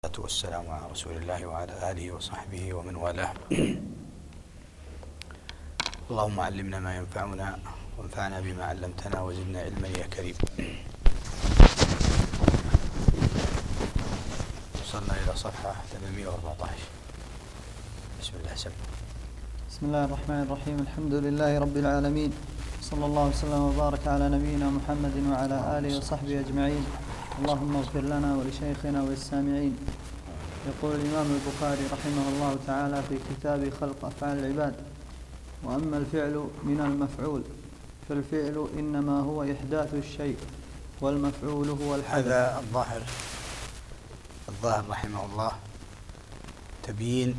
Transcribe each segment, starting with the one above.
والصلاة والسلام على رسول الله وعلى آله وصحبه ومن والاه. اللهم علمنا ما ينفعنا وانفعنا بما علمتنا وزدنا علما يا كريم. وصلنا إلى صفحة 814. بسم الله سبحانه. بسم الله الرحمن الرحيم. الحمد لله رب العالمين، صلى الله وسلم وبارك على نبينا محمد وعلى آله وصحبه أجمعين. اللهم اغفر لنا ولشيخنا وللسامعين. يقول الإمام البخاري رحمه الله تعالى في كتاب خلق أفعال العباد: وأما الفعل من المفعول فالفعل إنما هو إحداث الشيء والمفعول هو الحدث. هذا الظاهر رحمه الله تبيين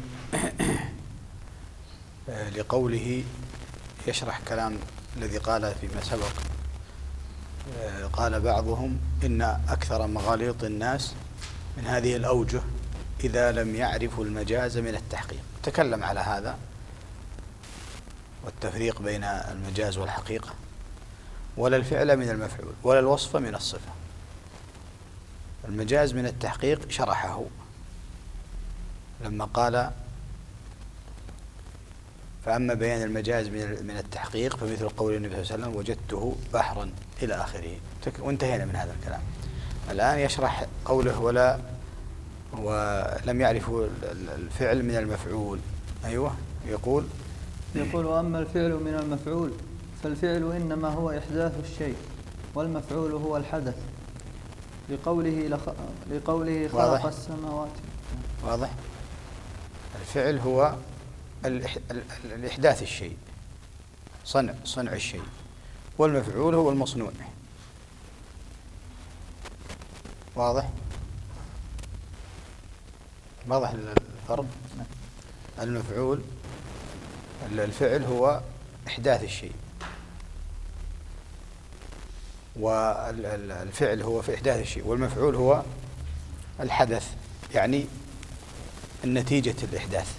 لقوله، يشرح كلام الذي قال فيما سبق. قال بعضهم إن أكثر مغاليط الناس من هذه الأوجه إذا لم يعرفوا المجاز من التحقيق. تكلم على هذا والتفريق بين المجاز والحقيقة، ولا الفعل من المفعول ولا الوصف من الصفة. المجاز من التحقيق شرحه لما قال: فأما بيان المجاز من التحقيق فمثل قول النبي صلى الله عليه وسلم: وجدته بحرا إلى آخره. وانتهينا من هذا الكلام. الآن يشرح قوله ولم يعرفوا الفعل من المفعول. أيوة، يقول: وأما الفعل من المفعول فالفعل إنما هو إحداث الشيء والمفعول هو الحدث، لقوله خلق السماوات. واضح؟ الفعل هو الإحداث الشيء، صنع الشيء، والمفعول هو المصنوع. واضح الفرق. المفعول، الفعل هو إحداث الشيء، والفعل هو في إحداث الشيء، والمفعول هو الحدث، يعني نتيجة الإحداث.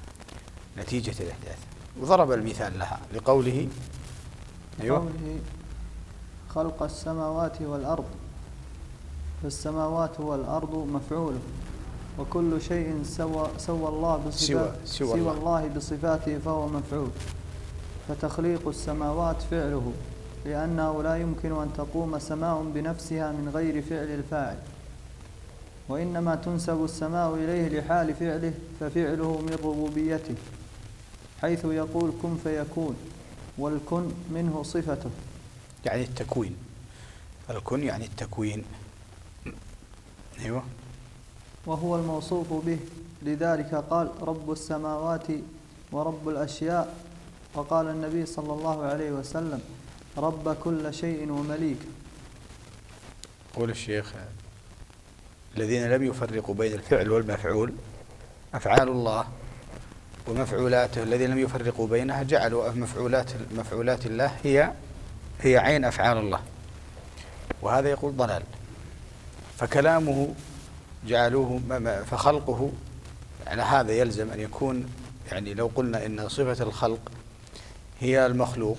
وضرب المثال لها لقوله: أيوة، خلق السماوات والأرض، فالسماوات والأرض مفعوله، وكل شيء سوى الله بصفاته فهو مفعول. فتخليق السماوات فعله، لأنه لا يمكن أن تقوم سماء بنفسها من غير فعل الفاعل، وإنما تنسب السماء إليه لحال فعله، ففعله من ربوبيته، حيث يقول كن فيكون، والكن منه صفته، يعني التكوين. الكن يعني التكوين. أيوة، وهو الموصوف به. لذلك قال: رب السماوات ورب الأشياء. وقال النبي صلى الله عليه وسلم: رب كل شيء ومليك. قول الشيخ: الذين لم يفرقوا بين الفعل والمفعول، أفعال الله ومفعولاته، الذين لم يفرقوا بينها جعلوا مفعولات الله هي عين أفعال الله، وهذا يقول ضلال. فكلامه جعلوه، فخلقه على هذا يلزم أن يكون، يعني لو قلنا إن صفة الخلق هي المخلوق،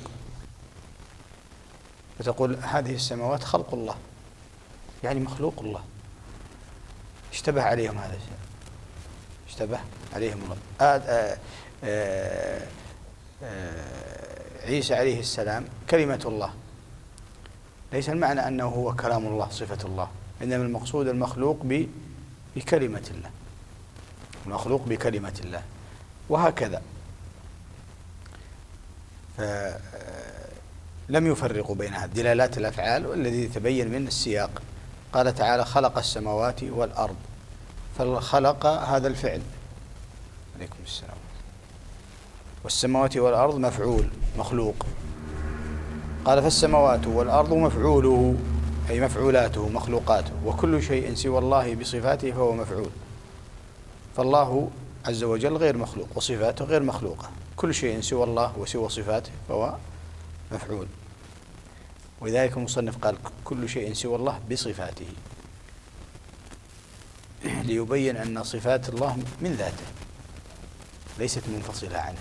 فتقول هذه السماوات خلق الله، يعني مخلوق الله. اشتبه عليهم هذا الشيء، اشتبه عليهم الله. عيسى عليه السلام كلمة الله، ليس المعنى أنه هو كلام الله صفة الله، إنما المقصود المخلوق بكلمة الله، المخلوق بكلمة الله، وهكذا. فلم يفرقوا بين دلالات الأفعال، والذي يتبين من السياق. قال تعالى: خلق السماوات والأرض، فالخلق هذا الفعل. عليكم السلام. والسماوات والأرض مفعول مخلوق. قال: فالسماوات والأرض مفعوله، أي مفعولاته مخلوقاته، وكل شيء سوى الله بصفاته فهو مفعول. فالله عز وجل غير مخلوق وصفاته غير مخلوقة، كل شيء سوى الله وسوى صفاته فهو مفعول. ولذلك المصنف قال: كل شيء سوى الله بصفاته، ليبين أن صفات الله من ذاته ليست منفصلة عنه.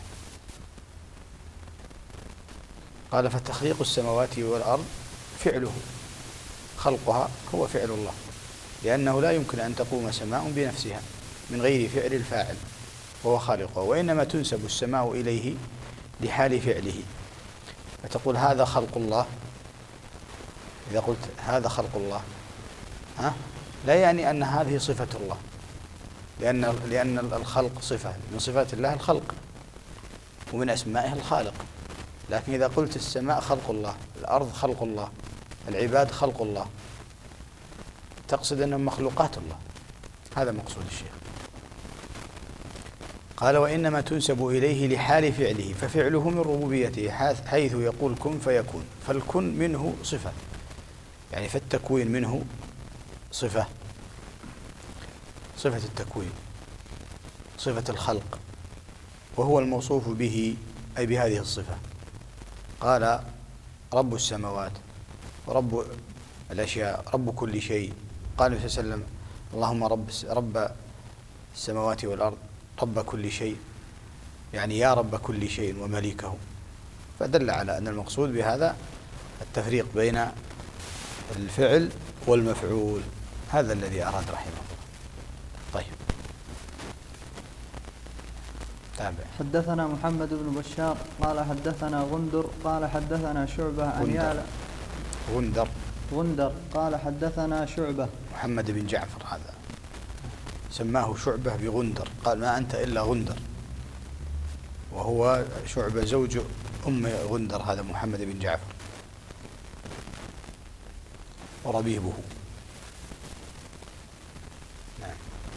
قال: فتخليق السماوات والأرض فعله، خلقها هو فعل الله، لأنه لا يمكن أن تقوم سماء بنفسها من غير فعل الفاعل وهو خالقها، وإنما تنسب السماء إليه لحال فعله. فتقول هذا خلق الله، إذا قلت هذا خلق الله لا يعني أن هذه صفة الله، لأن الخلق صفة من صفات الله، الخلق ومن أسمائه الخالق. لكن إذا قلت السماء خلق الله، الأرض خلق الله، العباد خلق الله، تقصد أنهم مخلوقات الله. هذا مقصود الشيخ. قال وإنما تنسب إليه لحال فعله، ففعله من ربوبيته حيث يقول كن فيكون، فالكن منه صفة، يعني فالتكوين منه صفة التكوين، صفة الخلق، وهو الموصوف به أي بهذه الصفة. قال رب السماوات ورب الأشياء رب كل شيء. قال النبي صلى الله عليه وسلم اللهم رب السماوات والأرض رب كل شيء، يعني يا رب كل شيء ومليكه. فدل على أن المقصود بهذا التفريق بين الفعل والمفعول. هذا الذي أراد رحمه الله. طيب تابع. حدثنا محمد بن بشار قال حدثنا غندر قال حدثنا شعبة عن يعلى. غندر قال حدثنا شعبة. محمد بن جعفر هذا سماه شعبة بغندر، قال ما أنت إلا غندر، وهو شعبة زوج أم غندر، هذا محمد بن جعفر وربيبه. نعم.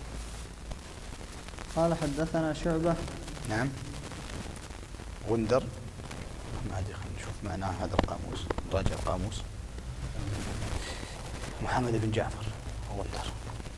قال حدثنا شعبة. نعم. غندر ما أدري، خلينا نشوف معناه هذا القاموس، راجع القاموس. محمد بن جعفر غندر.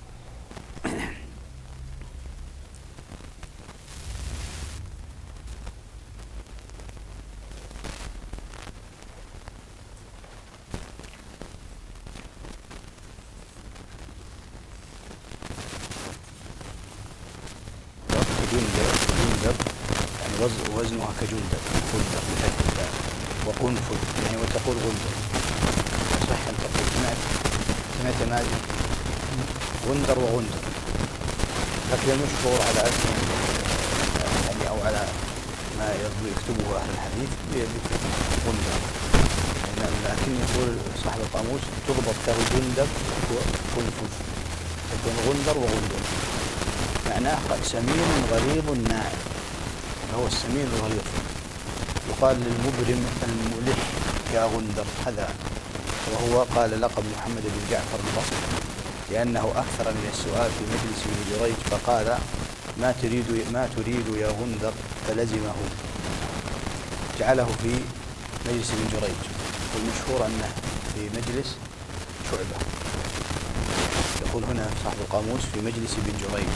وزنها كجندب، غندر بفتح الباء، وقنفذ يعني وتقول غندر. صح أن تقول سمعت ماجد غندر وغندر، لكن المشهور على اسم يعني أو على ما يكتبه أهل الحديث غندر، لكن يقول صاحب القاموس تضبط كجندب وقنفذ، تكون غندر وغندر. معناه سمين غليظ ناعم، هو السمين الغليظ. يقال للمبرم الملح يا غندر هذا. وهو قال لقب محمد بن جعفر البصري لأنه أكثر من السؤال في مجلس بن جريج، فقال ما تريد يا غندر، فلزمه، جعله في مجلس بن جريج، والمشهور أنه في مجلس شعبة. يقول هنا صاحب القاموس في مجلس بن جريج،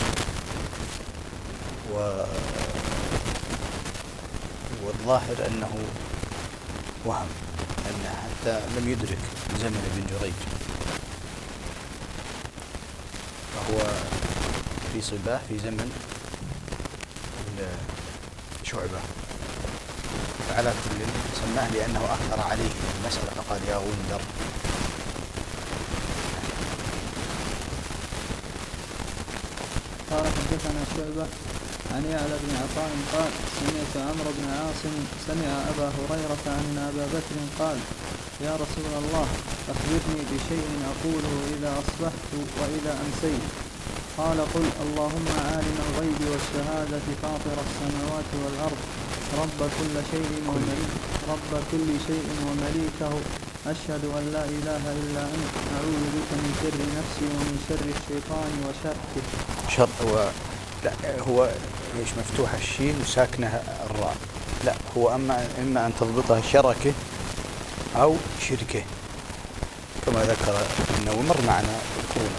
والظاهر أنه وهم، أنه حتى لم يدرك زمن ابن جريج، فهو في صباه في زمن شعبة. فعلى كل سماه لأنه أكثر عليه المسألة فقال يا غندر. قال حدثنا شعبة عن يعلى بن عطاء قال سمعت عمرو بن عاصم سمع أبا هريرة أن أبا بكر قال يا رسول الله أخبرني بشيء أقوله إذا أصبحت وإذا أمسيت. قال قل اللهم عالم الغيب والشهادة فاطر السماوات والأرض رب كل شيء ومليكه أشهد أن لا إله إلا أنت أعوذ بك من شر نفسي ومن شر الشيطان وشركه. لا هو ليش مفتوحة الشين وساكنها الراء؟ لا هو إما أن تضبطها شركه أو شركه كما ذكر النووي، مر معنا الكون،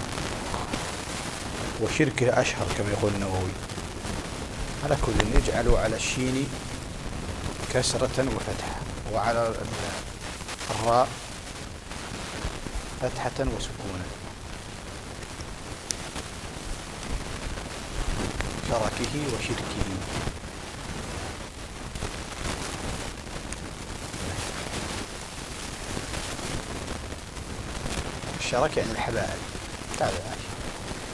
وشركه أشهر كما يقول النووي. على كل يجعلوا على الشين كسرة وفتحة، وعلى الراء فتحة وسكونا. شركه وشركه. الشرك يعني الحبائل. تابع.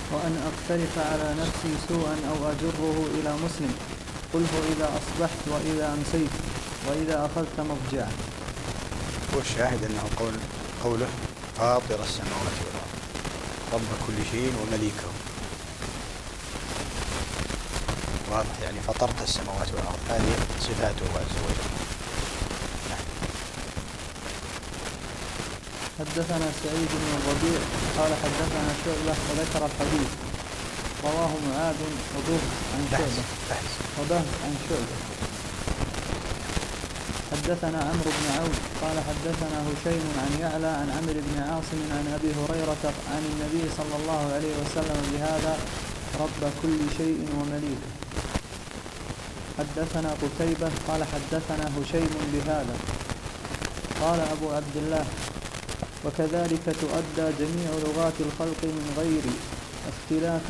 وأن أقترف على نفسي سوءا أو أجره إلى مسلم قله إذا أصبحت وإذا أمسيت وإذا أخذت مضجعا. والشاهد أنه قوله فاطر السماوات والأرض رب كل شيء ومليكه، واضح يعني فطرت السماوات والأرض، هذه صفاته عز وجل. حدثنا سعيد بن الربيع قال حدثنا شعبة وذكر الحديث، رواه معاذ وبهز عن شعبة وبهز عن شعبة. حدثنا عمرو بن عون قال حدثنا هشيم عن يعلى عن عمرو بن عاصم عن أبي هريرة عن النبي صلى الله عليه وسلم بهذا رب كل شيء ومليكه. حدثنا قتيبة قال حدثنا هشيم بهذا. قال أبو عبد الله وكذلك تؤدى جميع لغات الخلق من غير اختلاف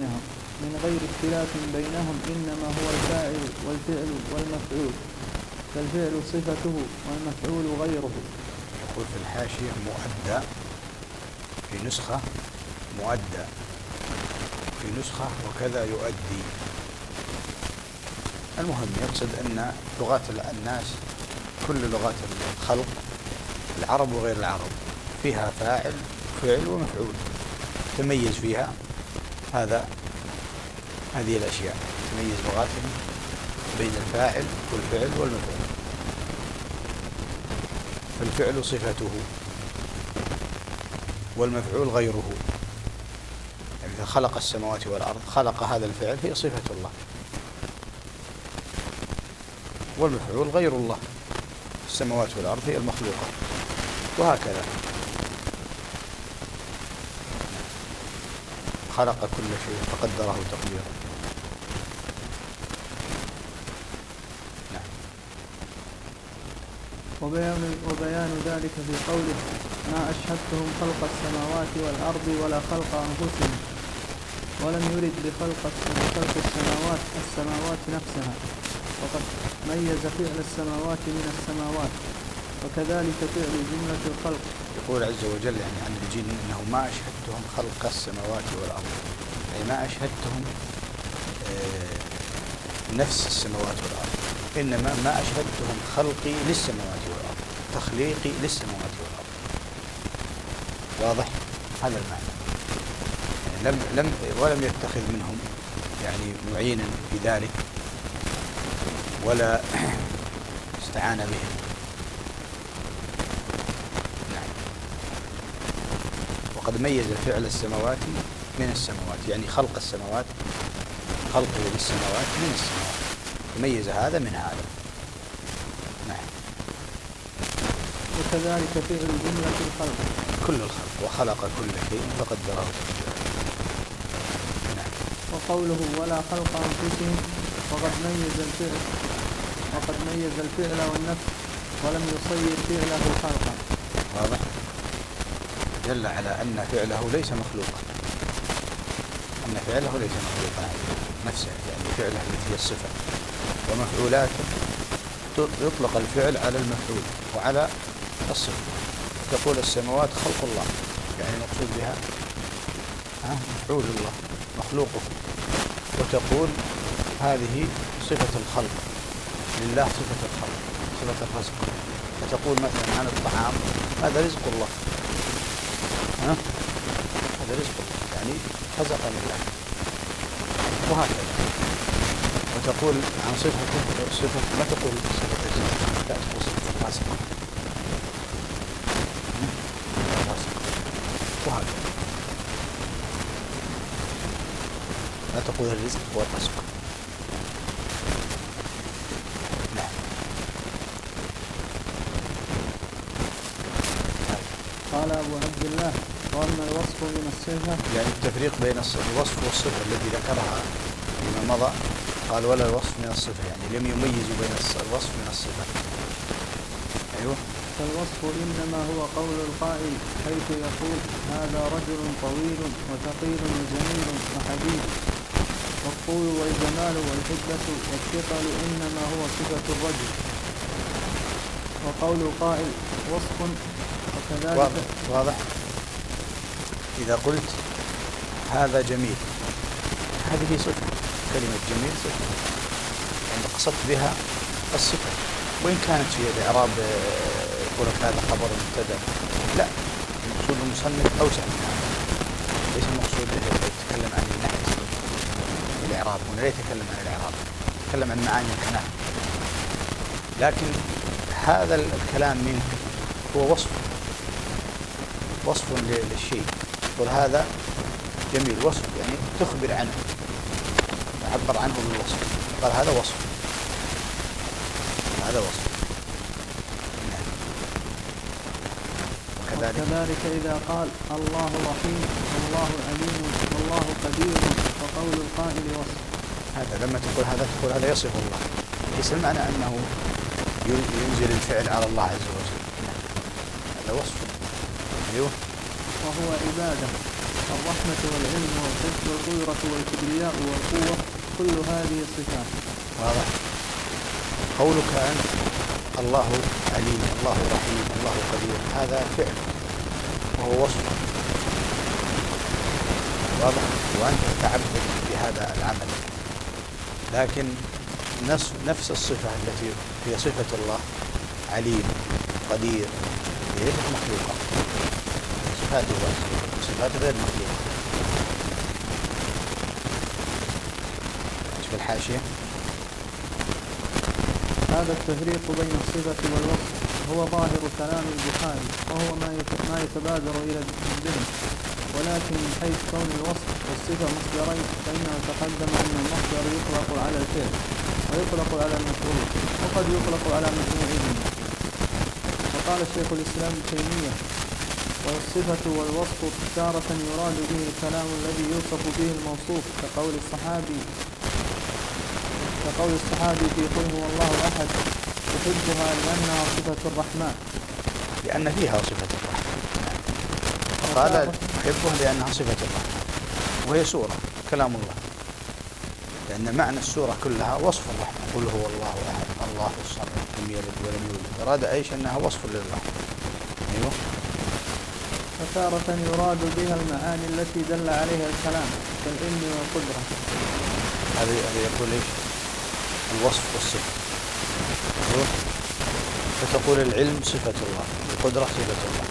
بينهم إنما هو الفاعل والفعل والمفعول، فالفعل صفته والمفعول غيره. يقول في الحاشية مؤدى، في نسخة مؤدى، في نسخة وكذا يؤدي. المهم يقصد أن لغات الناس كل لغات الخلق العرب وغير العرب فيها فاعل وفعل ومفعول، تميز فيها هذه الأشياء، تميز لغاتهم بين الفاعل والفعل والمفعول. فالفعل صفته والمفعول غيره، يعني إذا خلق السماوات والأرض خلق هذا الفعل هي صفة الله، والمفعول غير الله، السماوات والأرض هي المخلوقة، وهكذا خلق كل شيء فقدره تقديرا. وبيان ذلك في قوله ما أشهدتهم خلق السماوات والأرض ولا خلق أنفسهم، ولم يرد بخلق السماوات نفسها، وقد ميز فعل السماوات من السماوات، وكذلك فعل جملة الخلق. يقول عز وجل يعني عن الجن إنه ما أشهدتهم خلق السماوات والأرض، أي ما أشهدتهم نفس السماوات والأرض، إنما ما أشهدتهم خلقي للسماوات والأرض، تخليقي للسماوات والأرض. واضح هذا المعنى، يعني ولم يتخذ منهم يعني معينا في ذلك ولا استعان بهم. نعم. وقد ميز فعل السماوات من السماوات، يعني خلق السماوات، خلقه للسماوات من السماوات، ميز هذا من هذا. نعم. وكذلك فعل جملة الخلق، كل الخلق، وخلق كل شيء فقدره تقديرا. نعم. وقوله ولا خلق أنفسهم وقد ميز الفعل والنفس ولم يصير فعله خلقا. واضح، دل على أن فعله ليس مخلوقا، أن فعله ليس مخلوقا نفسه، يعني فعله التي هي الصفة، ومفعولاته يطلق الفعل على المفعول وعلى الصفة. تقول السماوات خلق الله، يعني مقصود بها مفعول الله مخلوقه، وتقول هذه صفة الخلق لله، صفة الخلق، صفة الرزق، فتقول مثلا عن الطعام هذا رزق الله، هذا رزق الله يعني رزقني الله، وهكذا. وتقول عن صفة ما تقول صفة الرزق، لا تقول صفة الرزق، وهكذا لا تقول الرزق والرزق. نعم. قال أبو عبد الله وأما الوصف من الصفة، يعني التفريق بين الوصف والصفة الذي ذكرها فيما مضى، قال ولا الوصف من الصفة، يعني لم يميزوا بين الوصف من الصفة. أيوه. فالوصف إنما هو قول القائل حيث يقول هذا رجل طويل وثقيل وجميل وحديث، والطول والجمال والحدة والثقل إنما هو صفة الرجل. وقول القائل وصف، وكذلك واضح. إذا قلت هذا جميل، هذه صفة، كلمة جميل صفة، يعني قصدت بها الصفة، وإن كانت في الإعراب يقول لك هذا خبر مبتدأ، لا، المقصود المصنف أوسع من هذا، ليس المقصود يتكلم عن النحت الإعراب، هنا لا يتكلم عن الإعراب، يتكلم عن معاني الكلام، لكن هذا الكلام منك هو وصف للشيء، يقول هذا جميل، وصف يعني تخبر عنه، تعبر عنه بالوصف، قال هذا وصف، هذا وصف. وكذلك إذا قال الله رحيم والله عليم والله قدير وقول القائل وصف. هذا لما تقول هذا يصف الله، ليس المعنى أنه ينزل الفعل على الله عز وجل، هذا وصف. أيوه. وهو عبادة، الرحمة والعلم والحفظ والقدرة والكبرياء والقوة، كل هذه الصفات. واضح. قولك أنت الله عليم الله رحيم الله قدير، هذا فعل وهو وصف، واضح، وأنت تتعبد بهذا العمل، لكن نفس الصفة التي هي صفة الله عليم قدير ليست مخلوقة، صفات غير مخلوقة. شوف الحاشية. هذا التفريق بين الصفة والوصف هو ظاهر كلام البخاري، وهو ما يتبادر إلى الذهن، ولكن من حيث كون الوصف والصفة مصدرين فإنه تقدم أن المصدر يطلق على الفعل ويطلق على المفعول وقد يطلق على مجموعهما. وقال الشيخ الإسلام ابن تيمية: والصفة والوصف تارة يراد به الكلام الذي يوصف به الموصوف، كقول الصحابي في قل هو الله أحد: يحبها لأنها صفة الرحمن، لأن فيها صفة الرحمن، وقال يحبها لأنها صفة الرحمن، وهي سورة كلام الله، لأن معنى السورة كلها وصف الرحمن، قل هو الله أحد الله الصمد لم يلد ولم يولد، أراد أيش أنها وصف للرحمن. أيوه. وتارة يراد بها المعاني التي دل عليها الكلام كالعلم والقدرة. هذا يقول إيش؟ الوصف والصفة. أيوه. فتقول العلم صفة الله، القدرة صفة الله.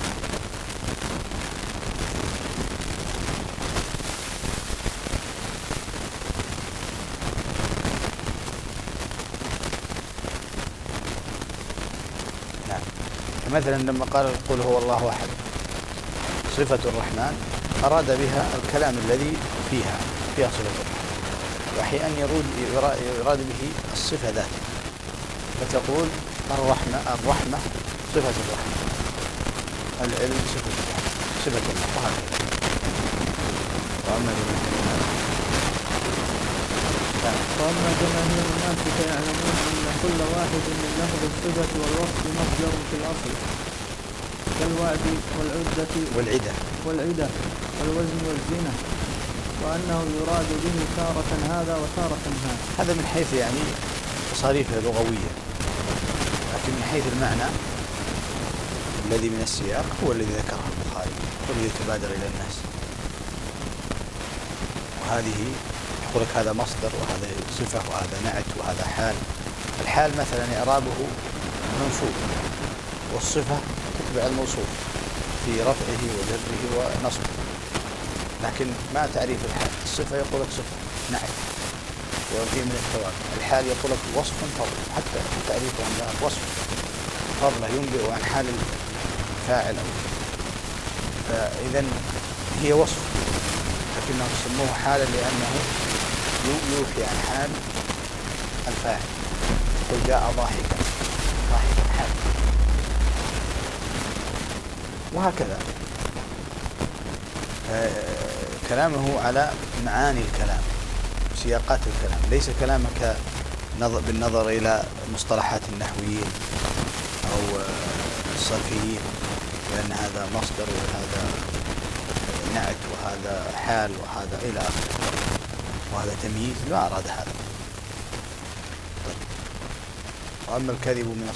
نعم. مثلا لما قال قل هو الله أحد صفة الرحمن، أراد بها الكلام الذي فيها صفة الرحمن، وأحيانا يراد به الصفة ذاتها، فتقول الرحمة صفة الرحمن، العلم صفة الله، وهكذا. وأما جماهير الناس فيعلمون أن كل واحد من لفظ الصفة والوصف مصدر في الأصل، كالوعد والعدة والوزن والزنا، وأنه يراد به تارة هذا وتارة هذا من حيث يعني تصاريفه لغوية، لكن من حيث المعنى الذي من السياق هو الذي ذكره البخاري والذي يتبادر إلى الناس. وهذه يقول لك هذا مصدر وهذا صفة وهذا نعت وهذا حال. الحال مثلا إعرابه منصوب، والصفة تتبع الموصوف في رفعه وجره ونصبه، لكن ما تعريف الحال. الصفة يقول لك صفة نعت وفيه من الثواب، الحال يقول لك وصف فضل، حتى تعريفه عندها وصف فضله ينبئ عن حال الفاعل، فإذا هي وصف، لكنهم سموه حالا لأنه يوحي عن حال الفاعل. قل جاء ضاحكا حال، وهكذا. كلامه على معاني الكلام، سياقات الكلام، ليس كلامك بالنظر إلى مصطلحات النحويين أو الصرفيين، لأن هذا مصدر وهذا نعت وهذا حال وهذا إلى آخره، وهذا تمييز، لا أراد هذا. وأما الكذب من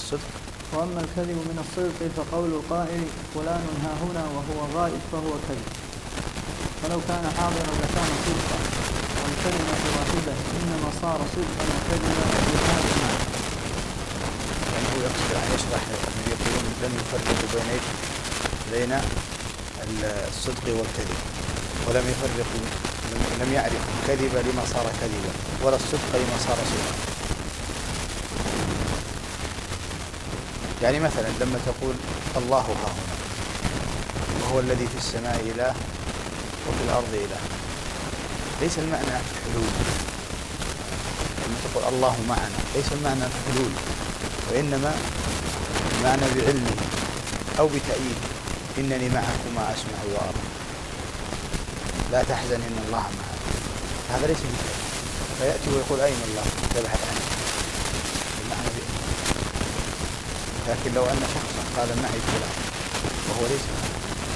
الصدق فقول القائل فلان ها هنا وهو غائب فهو كذب. فلو كان حاضرا لكان صدقا، والكلمة واحدة إنما صار صدقا وكذبا بهذا المعنى. يعني هو يقصد أن يشرح من يقولون لم يفرقوا بين الصدق والكذب، ولم يفرقوا، لم يعرفوا الكذب لما صار كذبا، ولا الصدق لما صار صدقا. يعني مثلا لما تقول الله ها هنا وهو الذي في السماء إله وفي الأرض إله، ليس المعنى حلول. لما تقول الله معنا ليس المعنى حلول، وإنما المعنى بعلمه أو بتأييد، إنني معكما أسمع وأرى، لا تحزن إن الله معنا. هذا ليس بكلام، فيأتي ويقول أين الله؟ تبحث عنه، المعنى بعلمه. لكن لو أن شخصا قال معي فلان وهو ليس معه،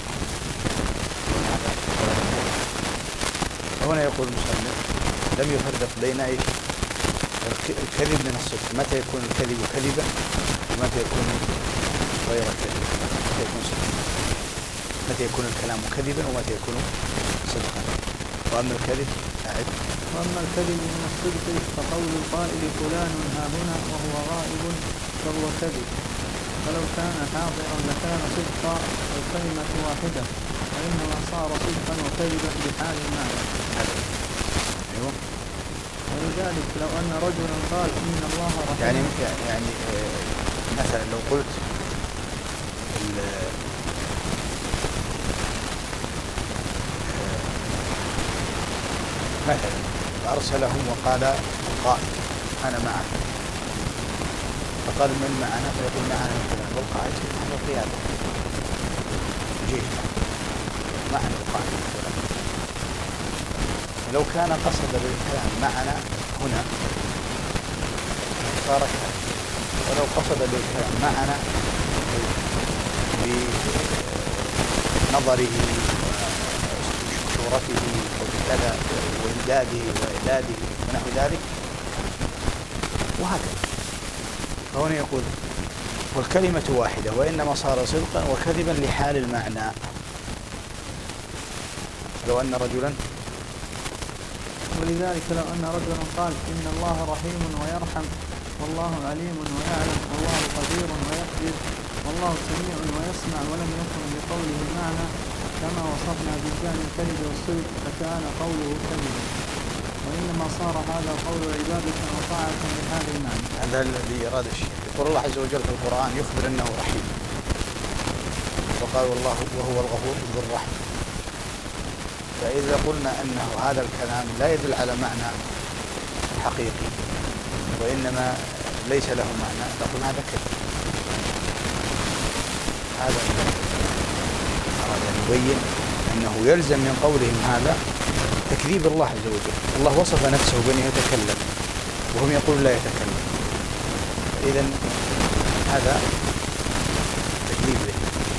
هنا يقول المصنف لم يفرق بين الكذب من الصدق. متى يكون الكذب كذبا ومتى يكون غير كذب، متى يكون صدقا، متى يكون الكلام كذبا ومتى يكون صدقا. وأما الكذب وأما الكذب من الصدق فقول القائل فلان ها هنا وهو غائب فهو كذب، فلو كان حاضرا لكان صدقا، والكلمة واحدة، وإنما صار صدقا وكذبا بحال المعنى. أيوة. ولذلك لو أن رجلا قال إن الله رحيم، يعني مثلا لو قلت مثلا أرسلهم وقال القائد أنا معك، فقال من معنا؟ فيقول معنا مثلا والقائد نحن القيادة جيش معنا القائد مثلا. لو كان قصد بالكلام معنا هنا صار كلام، ولو قصد بالكلام معنا بنظره وشورته وبكذا وإمداده وإعداده ونحو ذلك وهكذا. فهنا يقول والكلمة واحدة وإنما صار صدقا وكذبا لحال المعنى. لو أن رجلا ولذلك لو أن رجلا قال إن الله رحيم ويرحم، والله عليم ويعلم، والله قدير ويقدر، والله سميع ويسمع، ولم يكن بقوله المعنى كما وصفنا بإمكان الكذب والصدق فكان قوله كذبا، وإنما صار هذا قول عبادة وطاعة لهذا المعنى. هذا الذي أراد الشيخ. يقول الله عز وجل في القرآن يخبر أنه رحيم، وقال والله وهو الغفور ذو الرحمة. فإذا قلنا أنه هذا الكلام لا يدل على معنى حقيقي وإنما ليس له معنى، نقول هذا كذب. هذا أراد أن يبين أنه يلزم من قولهم هذا تكذيب الله عز وجل. الله وصف نفسه بأنه يتكلم وهم يقولون لا يتكلم، إذن هذا تكذيب له.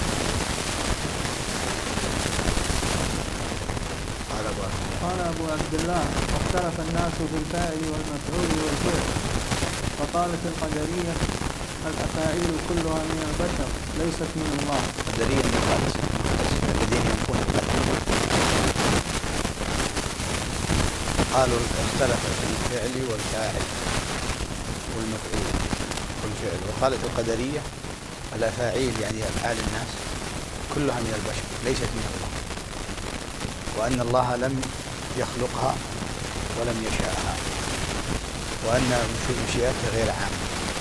قال أبو عبد الله واختلف الناس في الفاعل والمفعول والفعل، فقالت القدرية الأفاعيل كلها من البشر ليست من الله. القدرية الذين ينفون القدر قالوا اختلف في الفعل والفاعل والمفعول والفعل، وقالت القدرية الأفاعيل يعني أفعال الناس كلها من البشر ليست من الله، وأن الله لم يخلقها ولم يشاءها، وأن مشيئته غير عامة.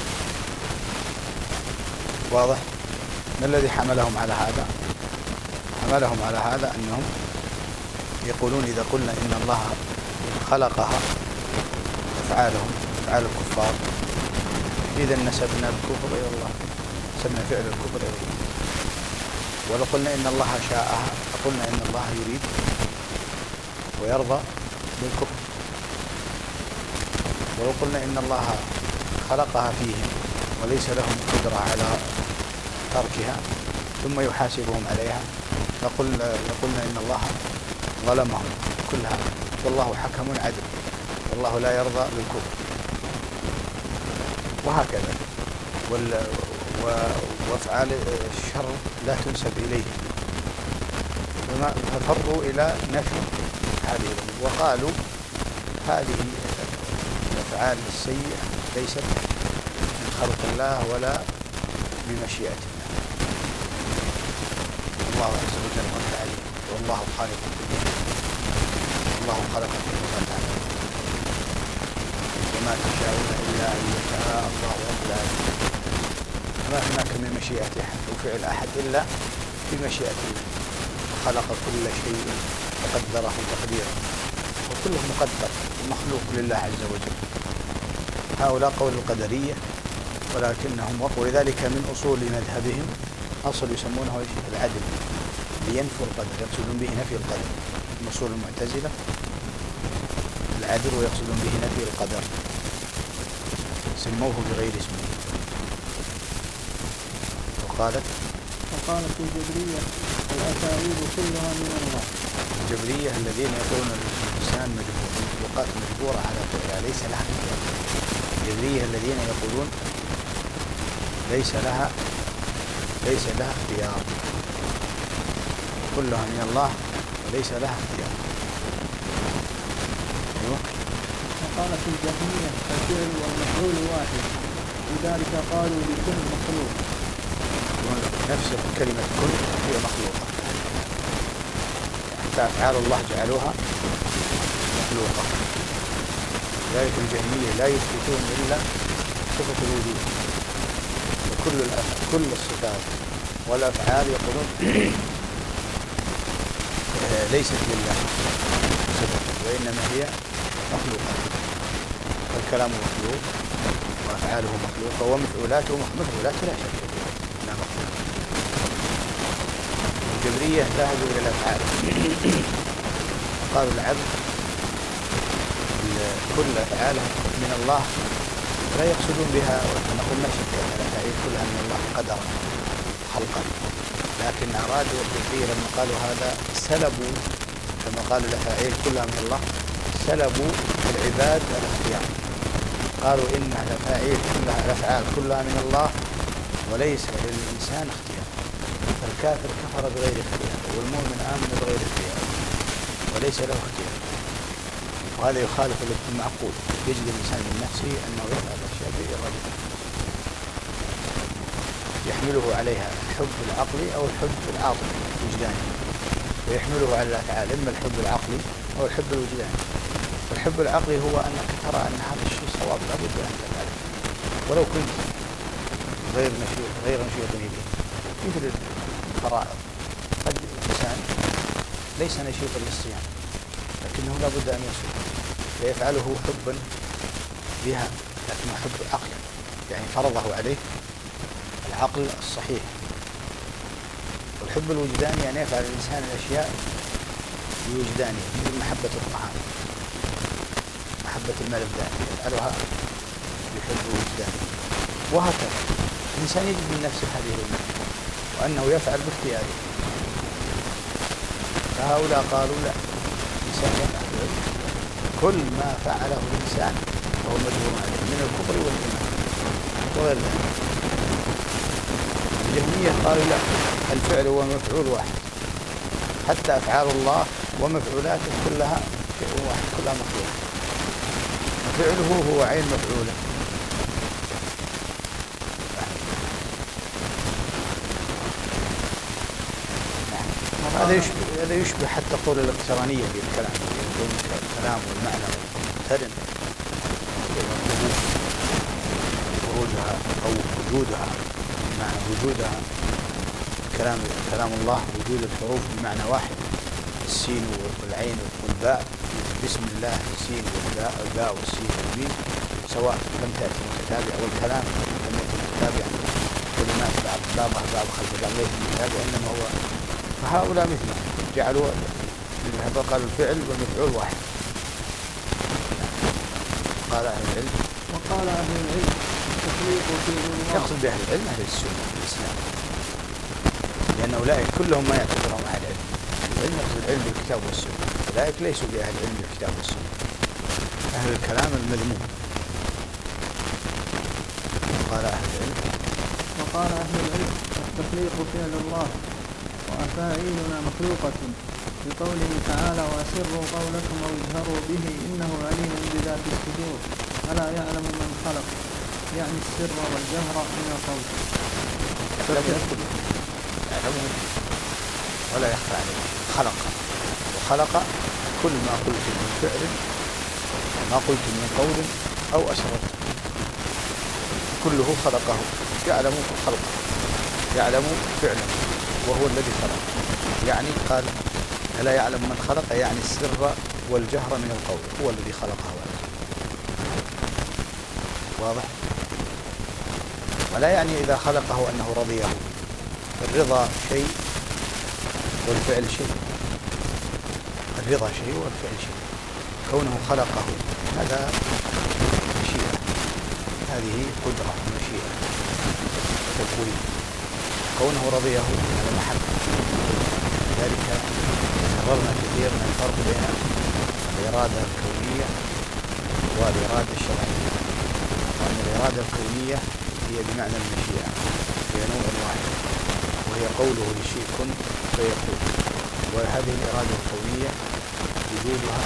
واضح؟ ما الذي حملهم على هذا؟ حملهم على هذا أنهم يقولون إذا قلنا إن الله خلقها أفعالهم أفعال الكفار إذا نسبنا الكفر إلى الله، نسبنا فعل الكفر إلى الله. ولو قلنا إن الله شاءها فقلنا إن الله يريد ويرضى بالكفر. ولو قلنا إن الله خلقها فيهم وليس لهم قدرة على تركها ثم يحاسبهم عليها لقلنا إن الله ظلمهم كلها، والله حكم عدل، والله لا يرضى بالكفر. وهكذا وأفعال الشر لا تنسب إليه ففروا إلى نفي هذه الأمور وقالوا هذه الأفعال السيئة ليست من خلق الله ولا بمشيئة الله. الله عز وجل رب العالمين والله خالق كل شيء، الله خلق كل شيء وما تشاءون إلا أن يشاء الله رب العالمين. ما هناك من مشيئة أحد وفعل أحد إلا بمشيئة الله. خلق كل شيء وقدره تقديرا وكله مقدر ومخلوق لله عز وجل. هؤلاء قول القدرية ولكنهم ولذلك من أصول مذهبهم أصل يسمونه العدل لينفوا القدر، يقصدون به نفي القدر. من أصول المعتزلة العدل ويقصدون به نفي القدر، سموه بغير اسمه. وقالت الجبرية الأساليب كلها من الله. الجبرية الذين يقولون الإنسان مجبور، المخلوقات مجبورة على فعلها ليس لها اختيار. الجبرية الذين يقولون ليس لها اختيار، كلها من الله وليس لها اختيار. أيوه. وقالت الجهمية الفعل والمفعول واحد، لذلك قالوا لكل مخلوق. نفس كلمة كن هي مخلوقة، حتى أفعال الله جعلوها مخلوقة. ذلك الجهمية لا يثبتون إلا صفة الوجود، وكل الصفات والأفعال يقولون ليست لله صفة وإنما هي مخلوقة. فالكلام مخلوق وأفعاله مخلوقة ومفعولاته لا شك أنها مخلوقة. الجبرية ذهبوا إلى الأفعال قالوا العبد كل أفعاله من الله، لا يقصدون بها ونقول لا شك أن الأفعال كلها من الله قدرا خلقا، لكن أرادوا الجبرية لما قالوا هذا سلبوا، كما قالوا الأفعال كلها من الله سلبوا العباد الاختيار. قالوا إن الأفعال كلها من الله وليس للإنسان اختيار، فالكافر كفر بغير اختيار والمؤمن آمن بغير اختيار وليس له اختيار. وهذا يخالف المعقول، يجد الإنسان من نفسه أنه يفعل الأشياء بإرادته يحمله عليها الحب العقلي أو الحب العاطفي الوجداني، ويحمله على الأفعال إما الحب العقلي أو الحب الوجداني. والحب العقلي هو أنك ترى أن هذا الشيء صواب لابد أن تفعله ولو كنت غير مشيط إليه. مثل الفرائض، قد الإنسان ليس نشيطا للصيام لكنه لابد أن يصوم فيفعله حبا بها، لكنه حب عقلي يعني فرضه عليه العقل الصحيح. والحب الوجداني يعني يفعل الإنسان الأشياء بوجدانه، مثل محبة الطعام، محبة الملذات يفعلها بحب وجدانه. وهكذا الإنسان يجد من نفسه هذه الأمور وأنه يفعل باختياره. فهؤلاء قالوا لا، الإنسان يفعل كل ما فعله الإنسان وهو مجبور عليه من الكفر والإيمان وغير ذلك. الجهمية قالوا لا، الفعل هو مفعول واحد، حتى أفعال الله ومفعولاته كلها شيء واحد، كلها مخلوقة، وفعله هو عين مفعوله. هذا يشبه حتى قول الاقترانية في الكلام، يكون الكلام والمعنى مقترن، خروجها أو وجودها بمعنى وجودها. كلام الله وجود الحروف بمعنى واحد، السين والعين والباء، بسم الله السين والباء والسين والميم سواء لم تأتي متتابعة، والكلام لم يأتي متتابعا، كلمات بعضها بعض خلف بعض ليس متتابعة إنما هو. فهؤلاء مثله جعلوا قالوا الفعل والمفعول واحد. وقال أهل العلم التفريق في الله. يقصد بأهل العلم أهل السنة والإسلام، لأن أولئك كلهم ما يعتبرهم أهل العلم. العلم يقصد العلم بالكتاب والسنة، أولئك ليسوا بأهل العلم بالكتاب والسنة، أهل الكلام المذموم. وقال أهل العلم التفريق فعل الله وأفاعيلنا مخلوقة، بقوله تعالى: وأسروا قولكم أو اجهروا به إنه عليم بذات الصدور ألا يعلم من خلق، يعني السر والجهر من القول. يعلمه ولا يخفى عليه. خلق، وخلق كل ما قلت من فعل، ما قلت من قول أو أسررت، كله خلقه. يعلم خلقه، يعلم فعله، وهو الذي خلق. يعني قال ألا يعلم من خلق، يعني السر والجهر من القول، هو الذي خلقه. واضح؟ ولا يعني إذا خلقه أنه رضيه. الرضا شيء والفعل شيء، الرضا شيء والفعل شيء. كونه خلقه هذا مشيئة، هذه قدرة ومشيئة وتكوين. كونه رضيه هذا محبة. ذلك قررنا كثير من الفرق بين الإرادة الكونية والإرادة الشرعية، وأن الإرادة الكونية هي بمعنى المشيئة، هي نوع واحد، وهي قوله لشيء كن فيكون. وهذه الإرادة الكونية وجودها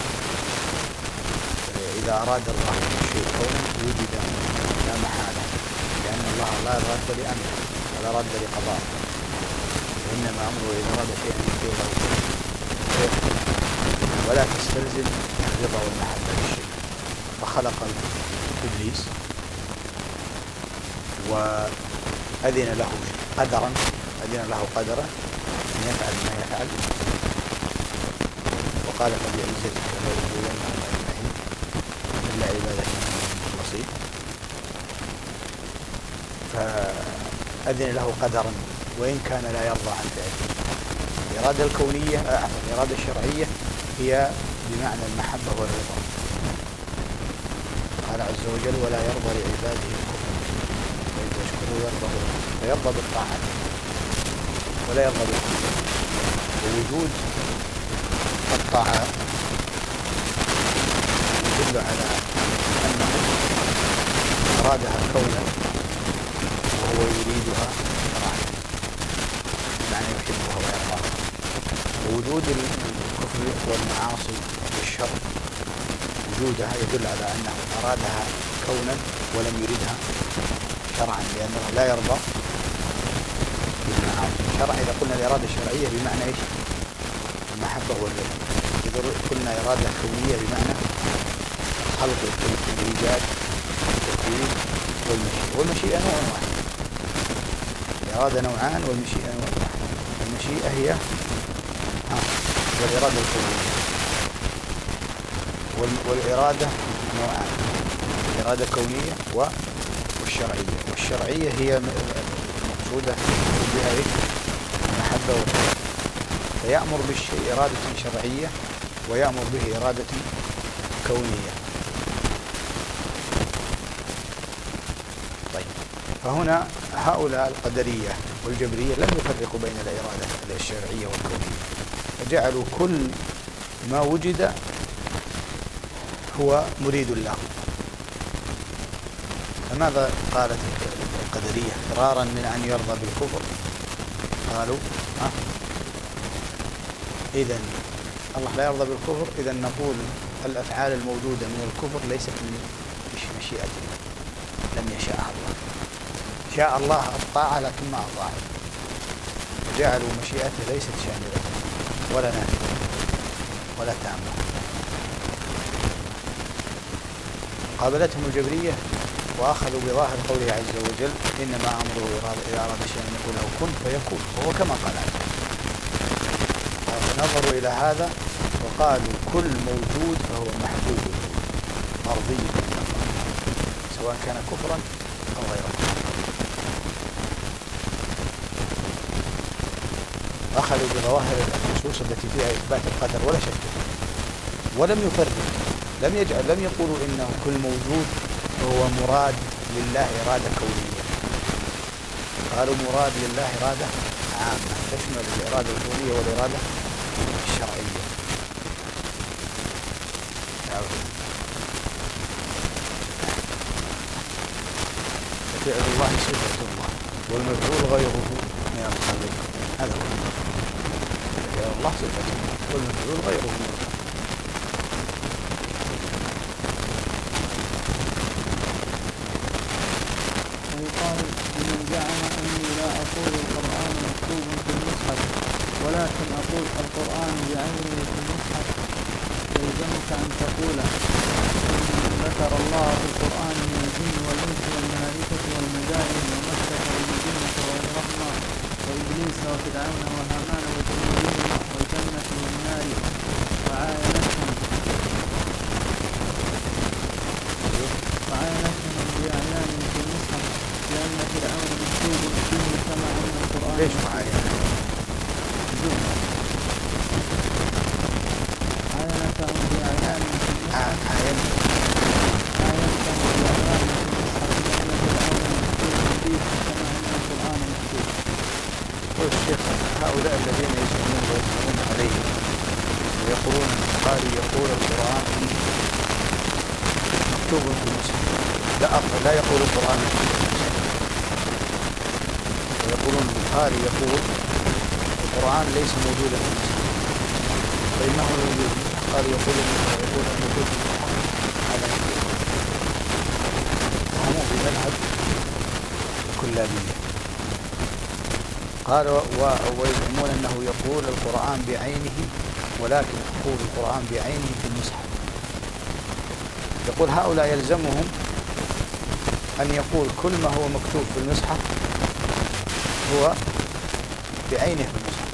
إذا أراد الله الشيء كونا وجد لا محالة، لأن الله لا راد لأمره ولا راد لقضاء، وإنما أمره إذا أراد شيئا يقول له فيكون، ولا تستلزم الرضا والمحبة للشيء. فخلق إبليس وأذن له قدرا، أذن له قدرا أن يفعل ما يفعل، وقال فبعزتك لأغوينهم أجمعين إلا عبادك منهم المخلصين. فأذن له قدرا وإن كان لا يرضى عن فعله. الإرادة الكونية الإرادة الشرعية هي بمعنى المحبة والرضا. قال عز وجل: ولا يرضى لعباده الكفر وإن يشكروا يرضى لهم. فيرضى بالطاعة ولا يرضى بالكفر. ووجود الطاعة يدل على أنه أرادها كونا وهو يريدها شرعا، بمعنى يحبها ويرضاها. ووجود الكفر والمعاصي والشر وجودها يدل على أنه أرادها كونا ولم يردها شرعا، لأنه لا يرضى بالمعاصي. شرعا إذا قلنا الإرادة الشرعية بمعنى إيش؟ المحبة والرضا. إذا قلنا إرادة كونية بمعنى خلق الإيجاد والتكوين والمشيئة. والمشيئة نوع واحد، الإرادة نوعان والمشيئة نوع واحد. المشيئة هي والإرادة الكونية، والإرادة نوعان، الإرادة الكونية والشرعية. والشرعية هي المقصودة بها المحبة والرضا. فيأمر بالشيء إرادة شرعية ويأمر به إرادة كونية. طيب، فهنا هؤلاء القدرية والجبرية لم يفرقوا بين الإرادة الشرعية والكونية، فجعلوا كل ما وجد هو مريد له. فماذا قالت القدرية فرارا من أن يرضى بالكفر؟ قالوا إذن الله لا يرضى بالكفر، إذن نقول الأفعال الموجودة من الكفر ليست من مشيئة الله، لم يشاءها الله. شاء الله الطاعة لكن ما أطاعه، وجعلوا مشيئته ليست شاملة ولا نافذة ولا تامة. قابلتهم الجبرية وأخذوا بظاهر قوله عز وجل: إنما أمره إذا أراد شيئا أن يقول له كن فيكون، وهو كما قال عز وجل. نظروا إلى هذا وقالوا كل موجود فهو محبوب مرضي من الله، سواء كان كفرا أو غير كفر. أخذوا بظواهر النصوص التي فيها إثبات القدر ولا شك، ولم يفرقوا، لم يقولوا إنه كل موجود هو مراد لله إرادة كونية. قالوا مراد لله إرادة عامة تشمل الإرادة الكونية والإرادة الشرعية. ففعل الله صفة الله والمفعول غيره من الخلق. هذا هو فعل الله صفته والمفعول غيره. ويقال لمن زعم أني لا أقول القرآن مكتوب في المصحف ولكن أقول القرآن بعينه في المصحف، يلزمك أن تقول إن ذكر الله في القرآن من الجن والإنس والملائكة والملائكة ومكة والجنة والرحمة وإبليس وفرعون وهامان وجنودهما والجنة والنار وعاينتهم بأعيانهم في المصحف، لأن فرعون مكتوب فيه كما أن القرآن. ليش معاينة؟ عاينتهم بأعيانهم في المصحف. عاينتهم بأعيانهم في المصحف، لأن فرعون مكتوب فيه كما أن القرآن مكتوب. يقول الشيخ هؤلاء الذين يزعمون ويزعمون عليه ويقولون البخاري يقول القرآن مكتوب في المصحف، لا يقول القرآن مكتوب في المصحف، ويقولون البخاري يقول القرآن ليس موجودا في المصحف، فإنه موجود في المصحف. قال يقول موجود في المصحف، هذا فهموا بمذهب الكلابية. قال ويزعمون أنه يقول القرآن بعينه، ولكن يقول القرآن بعينه في المصحف. يقول هؤلاء يلزمهم أن يقول كل ما هو مكتوب في المصحف هو بعينه في المصحف.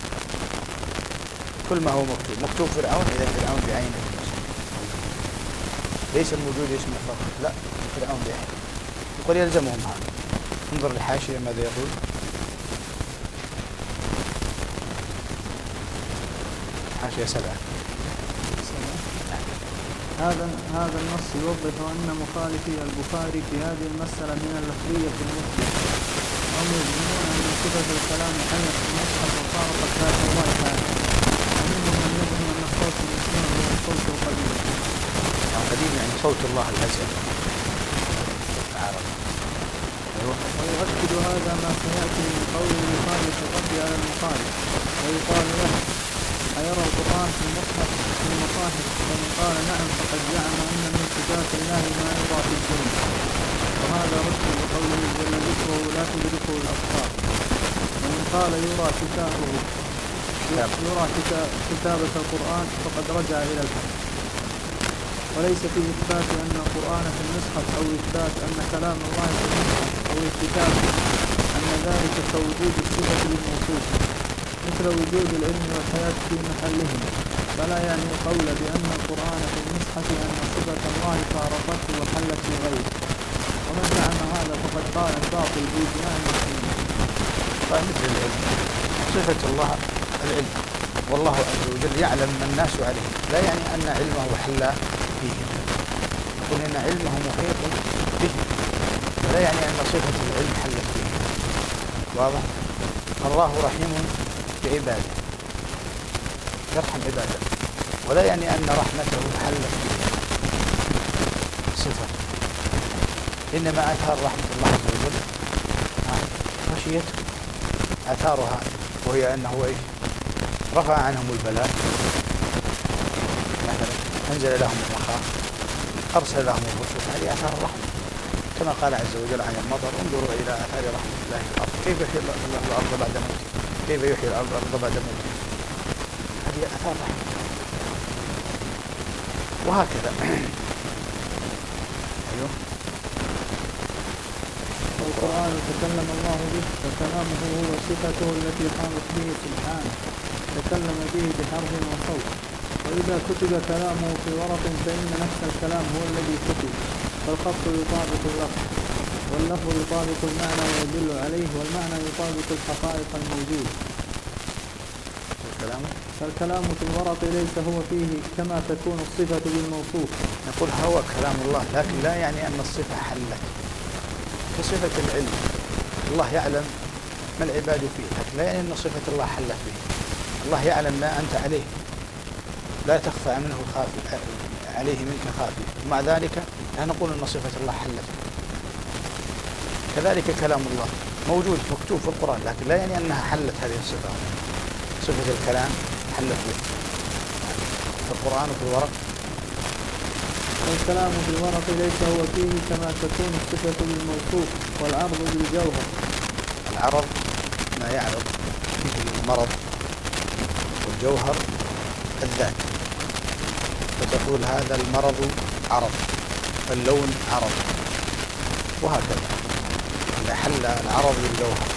كل ما هو مكتوب فرعون، إذا فرعون بعينه في المصحف، ليس الموجود اسمه فقط، لا فرعون بعينه. يقول يلزمهم هذا. انظر الحاشية ماذا يقول. حاشية 7. هذا النص يوضح أن مخالفي البخاري في هذه المسألة من اللفظية المثلى، هم يزعمون أن صفة الكلام حلت في المصحف وفارقت ذات الله تعالى، ومنهم من يزعم أن الصوت المسموع هو الصوت القديم. القديم يعني صوت الله الأزل. ويؤكد هذا ما سيأتي من قول البخاري في الرد على المخالف، ويقال له أيرى القرآن في المصحف في المصاحف؟ فمن قال نعم فقد زعم أن من صفات الله ما يرى في الدنيا، وهذا رد لقوله جل ذكره لا تدركه الأبصار. ومن قال يرى كتابة القرآن فقد رجع إلى الحق، وليس في إثبات أن القرآن في المصحف أو إثبات أن كلام الله في المصحف أو الكتاب أن ذلك كوجود الصفة للموصوف، مثل وجود العلم والحياة في محلهم، فلا يعني قول بأن القرآن في المصحف أن صفة الله فارقته وحلت في غيره. ومن زعم هذا فقد قال الباطل بإجماع المسلمين. قال مثل العلم، صفة الله العلم، والله عز وجل يعلم ما الناس عليه، لا يعني أن علمه حل فيهم، يقول إن علمه محيط بهم، ولا يعني أن صفة العلم حلت فيهم. واضح؟ الله رحيم بعباده، يرحم عباده، ولا يعني أن رحمته حلت فيه صفة، إنما آثار رحمة الله عز وجل خشيته، آثارها وهي أنه إيش؟ رفع عنهم البلاء، مثلا أنزل لهم الرخاء، أرسل لهم الرسل، هذه آثار الرحمة، كما قال عز وجل عن المطر انظروا إلى آثار رحمة الله في الأرض، كيف يحيي الأرض بعد موتها، كيف يحيي الأرض بعد موتها، هذه آثار رحمة. وهكذا. أيوه. والقرآن تكلم الله به، فكلامه هو صفته التي قامت به سبحانه، تكلم به بحرف وصوت. وإذا كتب كلامه في ورق فإن نفس الكلام هو الذي كتب، فالخط يطابق اللفظ، واللفظ يطابق المعنى ويدل عليه، والمعنى يطابق الحقائق الموجودة. فالكلام في الورق ليس هو فيه كما تكون الصفة بالموصوف. نقول هو كلام الله، لكن لا يعني أن الصفة حلت، كصفة العلم الله يعلم ما العباد فيه، لكن لا يعني أن صفة الله حلت به. الله يعلم ما أنت عليه، لا تخفى منه خافي عليه منك خافي، ومع ذلك لا نقول أن صفة الله حلت. كذلك كلام الله موجود مكتوب في القرآن، لكن لا يعني أنها حلت هذه الصفة. صفة الكلام حلت به في القرآن وفي الورق. والكلام بالورق ليس هو فيه كما تكون الصفة بالموصوف والعرض بالجوهر. العرض ما يعرض فيه المرض، والجوهر الذات، فتقول هذا المرض عرض، اللون عرض، وهكذا. إذا حل العرض بالجوهر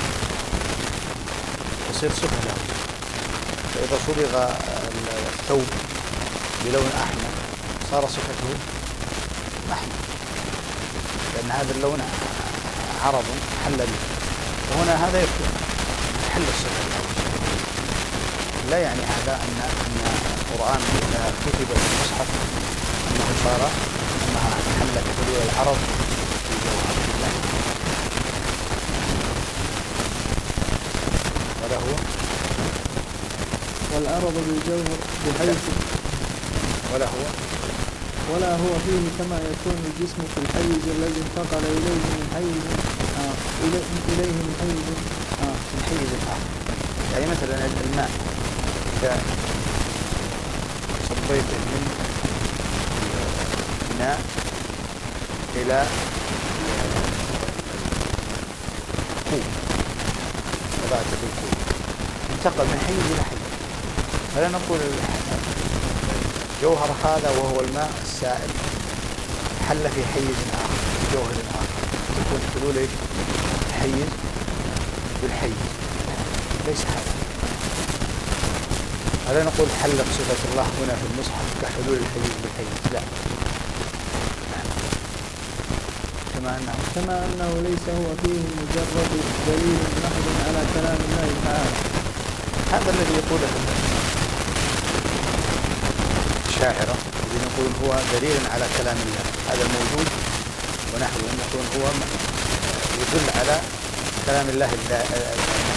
يصير صفة له. فإذا صبغ الثوب بلون أحمر صار صفته أحمر، لأن هذا اللون عرض حل به. وهنا هذا يكون حل الصفة. لا يعني هذا أن القرآن إذا كتب في المصحف أنه صار أنها حل بحلول العرض في الجوهر. لا. ولا هو والعرض بالجوهر بحيث ولا هو فيه كما يكون الجسم في الحيز الذي انتقل إليه من حيز آخر. يعني مثلا الماء إذا صبيت من الماء إلى كوب، وضعت بالكوب، انتقل من حيز إلى حيز. فلا نقول الجوهر هذا وهو الماء السائل حل في حيز آخر، في جوهر آخر، تكون حلول الحيز بالحيز. ليس هذا. فلا نقول حلت صفة الله هنا في المصحف كحلول الحيز بالحيز. لا. كما أنه ليس هو فيه مجرد دليل محض على كلام الله تعالى. هذا الذي يقوله الشاعرة، الذي يقول هو دليل على كلام الله، هذا الموجود ونحو أن يكون هو يدل على كلام الله النفسي،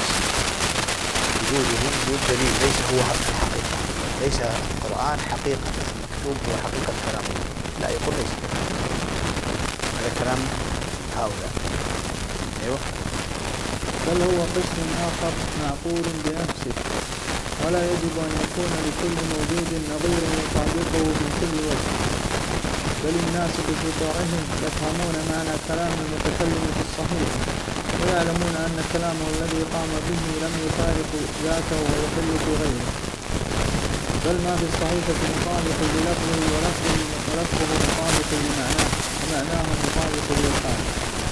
وجوده وجود دليل، ليس هو الحقيقة، ليس القرآن حقيقة مكتوب هو حقيقة كلام الله. لا، يقول ليس هذا كلام هؤلاء. أيوه. بل هو قسم آخر معقول بنفسه، ولا يجب أن يكون لكل موجود نظير يطابقه من كل وجه. بل الناس بفطرهم يفهمون معنى كلام المتكلم في الصحيح، ويعلمون أن كلامه الذي قام به لم يفارق ذاته ويخلق غيره، بل ما في الصحيفة مطابق للفظه ولفظه مطابق لمعناه، ومعناه مطابق للقائل.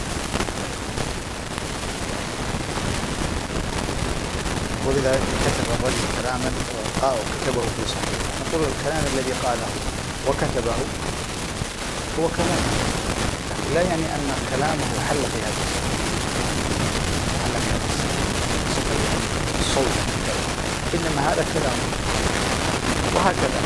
ولذا كتب الرجل كلاما وكتبه في صحيح، نقول الكلام الذي قاله وكتبه هو كلام، لا يعني أن كلامه حل في هذا الصوت، إنما هذا كلامه. وهكذا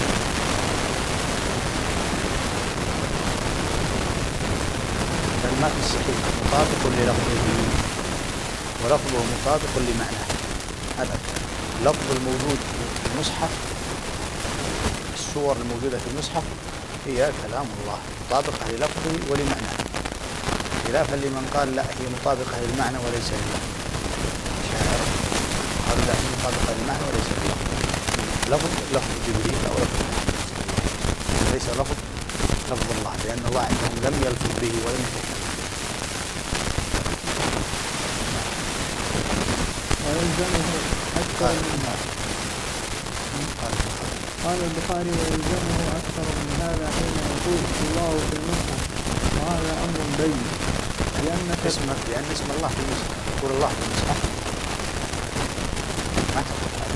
ما في الصحيح مطابق للفظه ولفظه مطابق لمعناه. هذا اللفظ الموجود في المصحف، الصور الموجودة في المصحف هي كلام الله مطابقة للفظه ولمعناه، خلافا لمن قال لا هي مطابقة للمعنى وليس للفظ. شاعر قال لا هي مطابقة للمعنى وليس للفظ. لفظ جبريل أو لفظ ليس لفظ الله، لأن الله عندهم لم يلفظ به ولم يتكلم. ويلزمه أكثر من هذا. قال البخاري: ويلزمه أكثر من هذا حين يقول الله في المصحف، وهذا أمر بين. لأن اسم الله في المصحف، يقول الله في المصحف ما تقول هذا،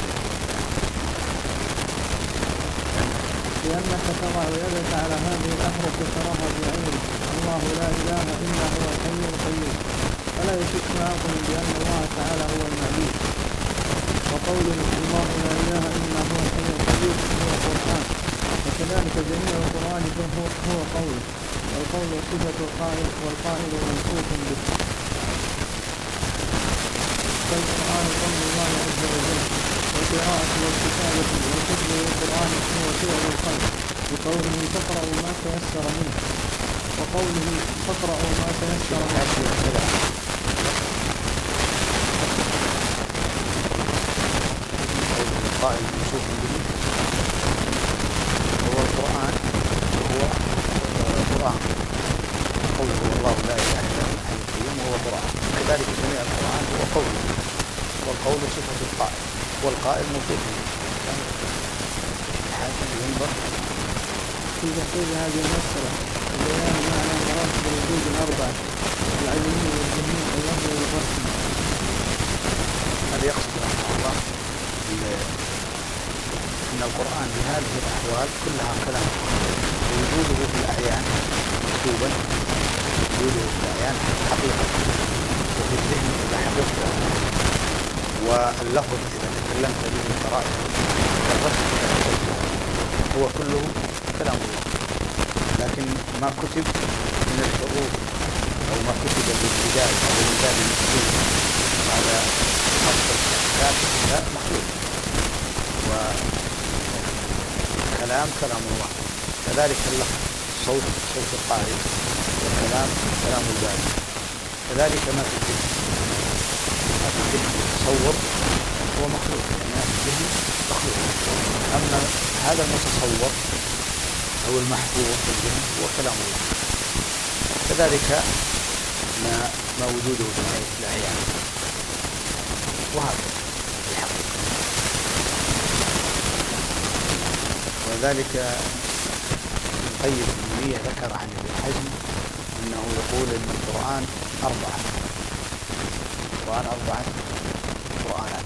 لأنك تضع يدك على هذه الأحرف تراها بعينك، الله لا إله إلا هو الحي القيوم، فلا يشك عاقل بأن الله تعالى هو المعبود. وقوله الله لا إله إلا هو الحي القيوم هو القرآن، وكذلك جميع القرآن هو قوله، والقول صفة القائل، والقائل موصوف به. فالقرآن قول الله عز وجل، والقراءة والكتابة والحفظ للقرآن هو فعل القلب، بقوله فاقرأوا ما تيسر منه، وقوله فاقرأوا ما تيسر منه. قائل موصوف به هو القرآن، وهو القرآن قوله والله لا إله إلا هو الحي القيوم وهو القرآن. كذلك جميع القرآن هو قوله، والقول صفة القائل، والقائل موصوف به. الحاكم ينظر في تحقيق هذه المسألة وبيان معنى مراتب الوجود الأربعة: العلمي والذهني واللفظي والرسمي. هذا يقصد رحمه الله أن القرآن بهذه الأحوال كلها كلام، ووجوده في الأعيان مكتوبا، وجوده في الأعيان حقيقة، وفي الذهن إذا حفظته، واللفظ إذا تكلمت به قرأته، والرسم إذا كتبته، هو كله كلام الله. لكن ما كتب من الحروف أو ما كتب بالابتداء أو بالباب المكتوب على خط الكتاب لا مخلوق، وكلام كلام الله. كذلك اللفظ صوت القارئ، والكلام كلام الباري. كذلك ما في الذهن، ما في الذهن يتصور هو مخلوق، يعني ما في الذهن مخلوق. أما هذا المتصور أو المحفوظ في الذهن هو كلام الله. كذلك ما وجوده في الأعيان، وهكذا الحقيقة. وذلك ابن القيم النونية ذكر عن ابن حزم أنه يقول أن القرآن أربعة قرآنات: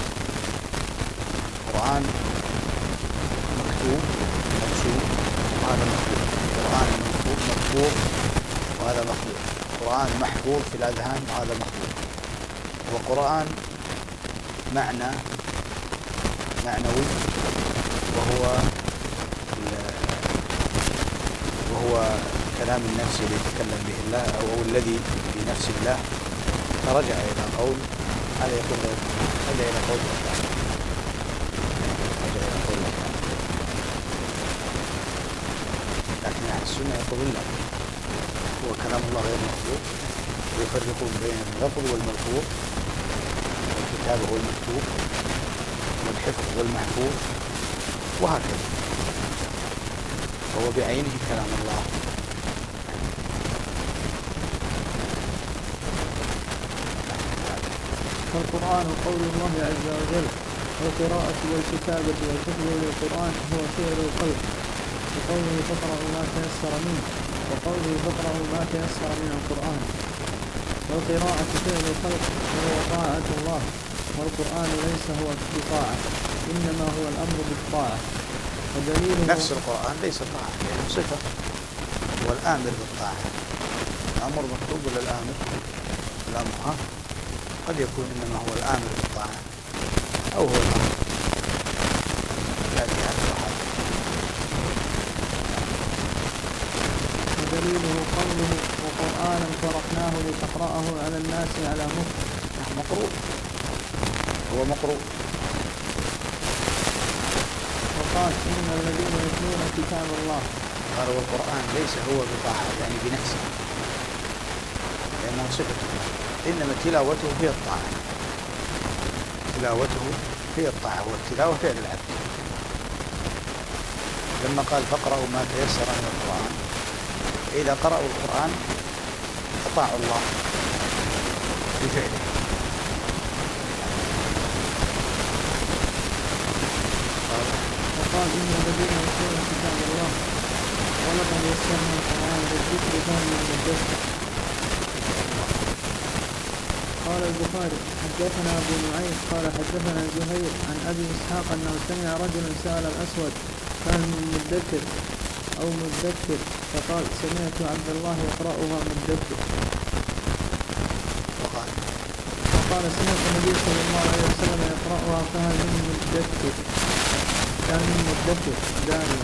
قرآن مكتوب مرسوم وهذا مخلوق، قرآن مكتوب وهذا مخلوق، قرآن محفوظ في الأذهان وهذا مخلوق، وقرآن معنوي وهو كلام النفس الذي يتكلم به الله أو الذي في نفس الله. فرجع إلى قول هذا يقول رجع إلى قول الله، لكن أهل السنة يقولون لا، هو كلام الله غير مخلوق، ويفرقون بين اللفظ والملفوظ، والكتاب هو المكتوب، والحفظ والمحفوظ، وهكذا. فهو بعينه كلام الله. فالقرآن قول الله عز وجل، والقراءة والكتابة والحفظ للقرآن هو فعل القلب، وقوله فاقرأوا ما تيسر منه، وقوله فاقرأوا ما تيسر من القرآن. والقراءة فعل الخلق وهو طاعة الله، والقرآن ليس هو بطاعة، إنما هو الأمر بالطاعة. ودليله نفس القرآن ليس طاعة، لأنه صفة، والآمر بالطاعة. الأمر مكتوب ولا الآمر؟ الأمر قد يكون إنما هو الآمر بالطاعة أو هو الأمر لا جهة واحدة. ودليله قوله وقرآنا فرقناه لتقرأه على الناس على مقروء، هو مقروء. وقال إن الذين يتلون كتاب الله، قال والقرآن ليس هو بطاعة يعني بنفسه، لأنه صفته، إنما تلاوته هي الطاعة، تلاوته هي الطاعة، والتلاوة فعل العبد. لما قال فاقرأوا ما تيسر من القرآن، إذا قرأوا القرآن أطاعوا الله بفعله. وقال إن الذين يتلون كتاب الله ولقد يسرنا القرآن للذكر فهل من مدكر. قال البخاري حدثنا أبو نعيم قال حدثنا زهير عن أبي إسحاق أنه سمع رجلا سأل الأسود فهل من مدكر أو مدكر، فقال سمعت عبد الله يقرأها مدكر. وقال سمعت النبي صلى الله عليه وسلم يقرأها فهل من مدكر، كان من مدكر دائما،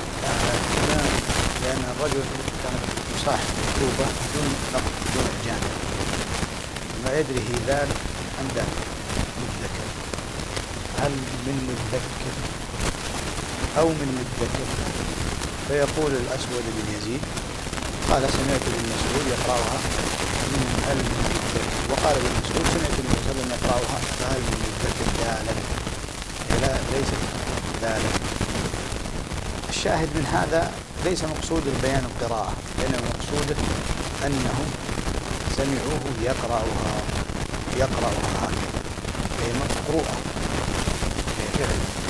لأن الرجل كان يصاحب مكتوبة دون نقد دون إعجام، ما يدري هي ذال أم ذال مدكر، هل من مدكر أو من مدكر. فيقول الأسود بن يزيد قال سمعت ابن مسعود يقرأها من هل من مدكر، وقال ابن مسعود سمعت ابن مسعود يقرأها فهل من مدكر دالا، ليست دالة. الشاهد من هذا ليس مقصود البيان القراءة، لأن مقصوده أنهم سمعوه يقرأها هكذا، هي مقروءة، هي فعل.